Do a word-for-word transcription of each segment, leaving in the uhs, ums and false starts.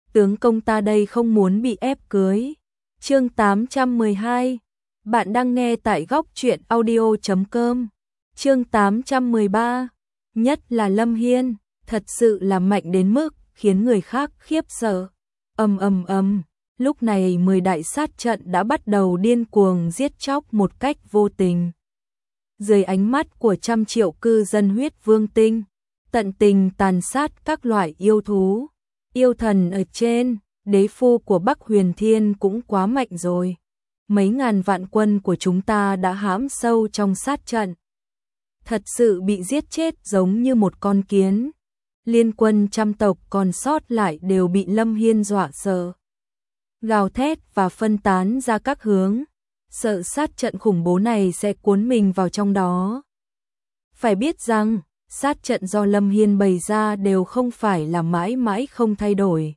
tướng công ta đây không muốn bị ép cưới. Chương tám trăm mười hai. Bạn đang nghe tại góc truyện audio chấm com. Chương tám trăm mười ba. Nhất là Lâm Hiên, thật sự là mạnh đến mức khiến người khác khiếp sợ. Ầm ầm ầm, lúc này mười đại sát trận đã bắt đầu điên cuồng giết chóc một cách vô tình. Dưới ánh mắt của trăm triệu cư dân huyết vương tinh, tận tình tàn sát các loại yêu thú. Yêu thần ở trên, đế phu của Bắc Huyền Thiên cũng quá mạnh rồi. Mấy ngàn vạn quân của chúng ta đã hãm sâu trong sát trận. Thật sự bị giết chết giống như một con kiến. Liên quân trăm tộc còn sót lại đều bị Lâm Hiên dọa sợ. Gào thét và phân tán ra các hướng. Sợ sát trận khủng bố này sẽ cuốn mình vào trong đó. Phải biết rằng, sát trận do Lâm Hiên bày ra đều không phải là mãi mãi không thay đổi.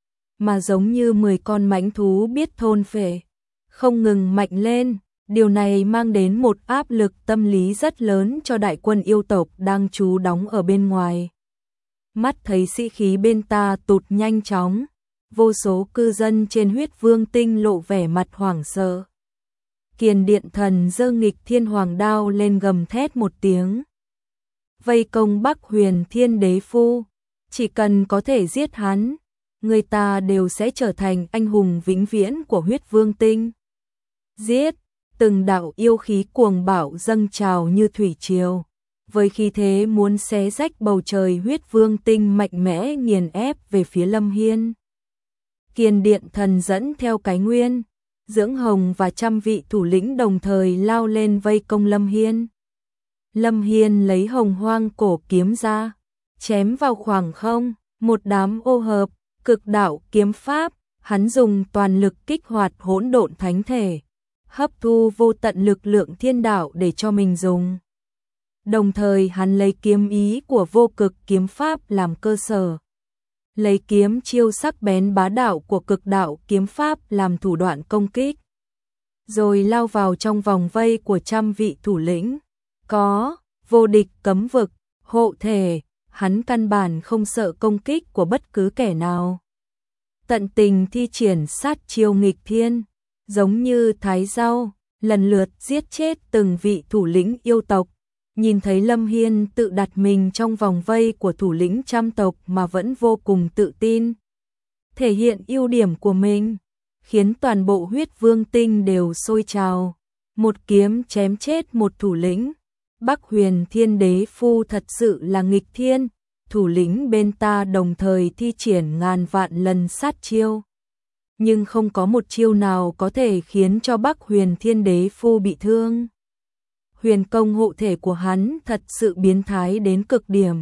Mà giống như mười con mãnh thú biết thôn phệ, không ngừng mạnh lên. Điều này mang đến một áp lực tâm lý rất lớn cho đại quân yêu tộc đang trú đóng ở bên ngoài. Mắt thấy sĩ khí bên ta tụt nhanh chóng, vô số cư dân trên huyết vương tinh lộ vẻ mặt hoảng sợ. Kiền điện thần giơ nghịch thiên hoàng đao lên gầm thét một tiếng. Vây công Bắc Huyền Thiên đế phu, chỉ cần có thể giết hắn, người ta đều sẽ trở thành anh hùng vĩnh viễn của huyết vương tinh. Giết, từng đạo yêu khí cuồng bạo dâng trào như thủy triều, với khí thế muốn xé rách bầu trời huyết vương tinh mạnh mẽ nghiền ép về phía Lâm Hiên. Kiền điện thần dẫn theo cái nguyên, Dưỡng Hồng và trăm vị thủ lĩnh đồng thời lao lên vây công Lâm Hiên. Lâm Hiên lấy hồng hoang cổ kiếm ra, chém vào khoảng không, một đám ô hợp, cực đạo kiếm pháp, hắn dùng toàn lực kích hoạt hỗn độn thánh thể, hấp thu vô tận lực lượng thiên đạo để cho mình dùng. Đồng thời hắn lấy kiếm ý của vô cực kiếm pháp làm cơ sở, lấy kiếm chiêu sắc bén bá đạo của cực đạo kiếm pháp làm thủ đoạn công kích, rồi lao vào trong vòng vây của trăm vị thủ lĩnh. Có vô địch cấm vực, hộ thể, hắn căn bản không sợ công kích của bất cứ kẻ nào. Tận tình thi triển sát chiêu nghịch thiên, giống như thái dao, lần lượt giết chết từng vị thủ lĩnh yêu tộc. Nhìn thấy Lâm Hiên tự đặt mình trong vòng vây của thủ lĩnh trăm tộc mà vẫn vô cùng tự tin, thể hiện ưu điểm của mình, khiến toàn bộ huyết vương tinh đều sôi trào. Một kiếm chém chết một thủ lĩnh. Bắc Huyền Thiên đế phu thật sự là nghịch thiên, thủ lĩnh bên ta đồng thời thi triển ngàn vạn lần sát chiêu. Nhưng không có một chiêu nào có thể khiến cho Bắc Huyền Thiên đế phu bị thương. Huyền công hộ thể của hắn thật sự biến thái đến cực điểm.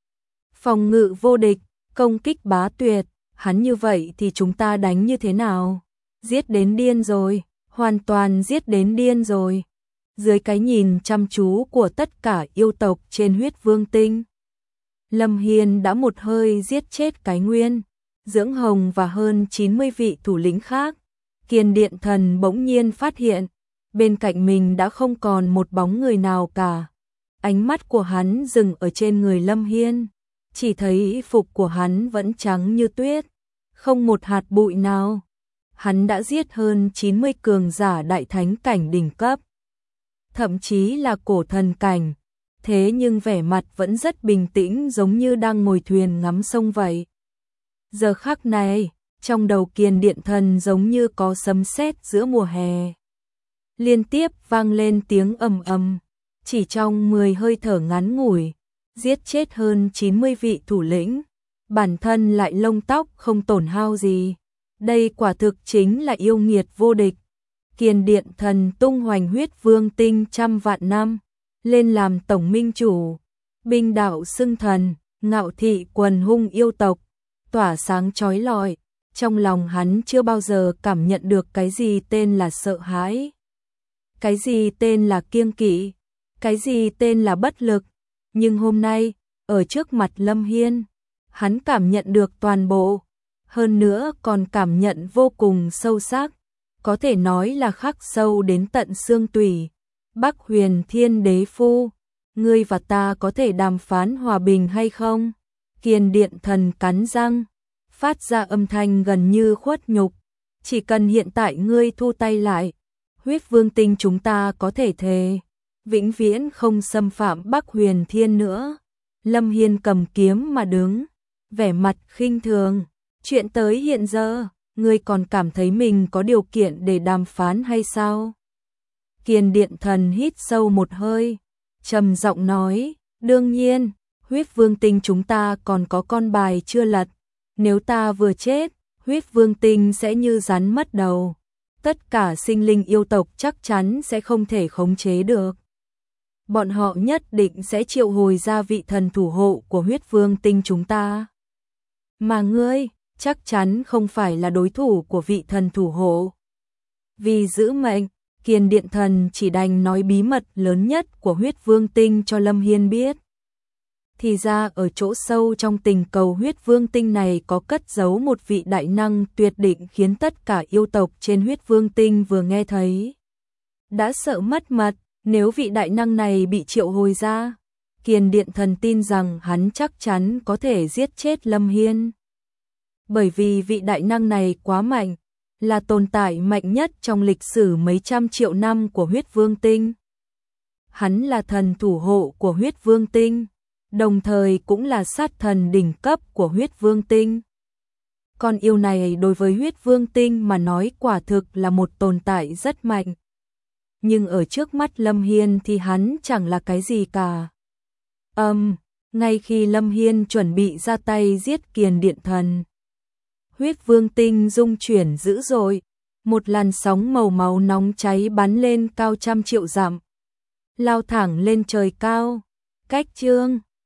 Phòng ngự vô địch, công kích bá tuyệt, hắn như vậy thì chúng ta đánh như thế nào? Giết đến điên rồi, hoàn toàn giết đến điên rồi. Dưới cái nhìn chăm chú của tất cả yêu tộc trên huyết vương tinh, Lâm Hiên đã một hơi giết chết cái nguyên, Dưỡng Hồng và hơn chín mươi vị thủ lĩnh khác. Kiền điện thần bỗng nhiên phát hiện, bên cạnh mình đã không còn một bóng người nào cả. Ánh mắt của hắn dừng ở trên người Lâm Hiên, chỉ thấy y phục của hắn vẫn trắng như tuyết, không một hạt bụi nào. Hắn đã giết hơn chín mươi cường giả đại thánh cảnh đỉnh cấp, thậm chí là cổ thần cảnh, thế nhưng vẻ mặt vẫn rất bình tĩnh, giống như đang ngồi thuyền ngắm sông vậy. Giờ khắc này, trong đầu Kiền điện thần giống như có sấm sét giữa mùa hè. Liên tiếp vang lên tiếng ầm ầm, chỉ trong mười hơi thở ngắn ngủi, giết chết hơn chín mươi vị thủ lĩnh, bản thân lại lông tóc không tổn hao gì. Đây quả thực chính là yêu nghiệt vô địch. Kiền điện thần tung hoành huyết vương tinh trăm vạn năm, lên làm tổng minh chủ, binh đạo xưng thần, ngạo thị quần hung yêu tộc, tỏa sáng chói lọi. Trong lòng hắn chưa bao giờ cảm nhận được cái gì tên là sợ hãi, cái gì tên là kiêng kỵ, cái gì tên là bất lực. Nhưng hôm nay, ở trước mặt Lâm Hiên, hắn cảm nhận được toàn bộ, hơn nữa còn cảm nhận vô cùng sâu sắc, có thể nói là khắc sâu đến tận xương tủy. Bắc Huyền Thiên đế phu, ngươi và ta có thể đàm phán hòa bình hay không? Kiền điện thần cắn răng, phát ra âm thanh gần như khuất nhục. Chỉ cần hiện tại ngươi thu tay lại, huyết vương tinh chúng ta có thể thề vĩnh viễn không xâm phạm Bắc Huyền Thiên nữa. Lâm Hiên cầm kiếm mà đứng, vẻ mặt khinh thường. Chuyện tới hiện giờ, ngươi còn cảm thấy mình có điều kiện để đàm phán hay sao? Kiền Điện Thần hít sâu một hơi, trầm giọng nói, đương nhiên, huyết vương tinh chúng ta còn có con bài chưa lật. Nếu ta vừa chết, huyết vương tinh sẽ như rắn mất đầu. Tất cả sinh linh yêu tộc chắc chắn sẽ không thể khống chế được. Bọn họ nhất định sẽ triệu hồi ra vị thần thủ hộ của huyết vương tinh chúng ta. Mà ngươi, chắc chắn không phải là đối thủ của vị thần thủ hộ. Vì giữ mệnh, Kiền Điện Thần chỉ đành nói bí mật lớn nhất của huyết vương tinh cho Lâm Hiên biết. Thì ra ở chỗ sâu trong tình cầu huyết vương tinh này có cất giấu một vị đại năng tuyệt định khiến tất cả yêu tộc trên huyết vương tinh vừa nghe thấy đã sợ mất mật. Nếu vị đại năng này bị triệu hồi ra, Kiền Điện Thần tin rằng hắn chắc chắn có thể giết chết Lâm Hiên. Bởi vì vị đại năng này quá mạnh, là tồn tại mạnh nhất trong lịch sử mấy trăm triệu năm của huyết vương tinh. Hắn là thần thủ hộ của huyết vương tinh, đồng thời cũng là sát thần đỉnh cấp của huyết vương tinh. Con yêu này đối với huyết vương tinh mà nói quả thực là một tồn tại rất mạnh. Nhưng ở trước mắt Lâm Hiên thì hắn chẳng là cái gì cả. Âm, um, ngay khi Lâm Hiên chuẩn bị ra tay giết Kiền Điện Thần, huyết vương tinh rung chuyển dữ dội, một làn sóng màu máu nóng cháy bắn lên cao trăm triệu dặm, lao thẳng lên trời cao. Cách chương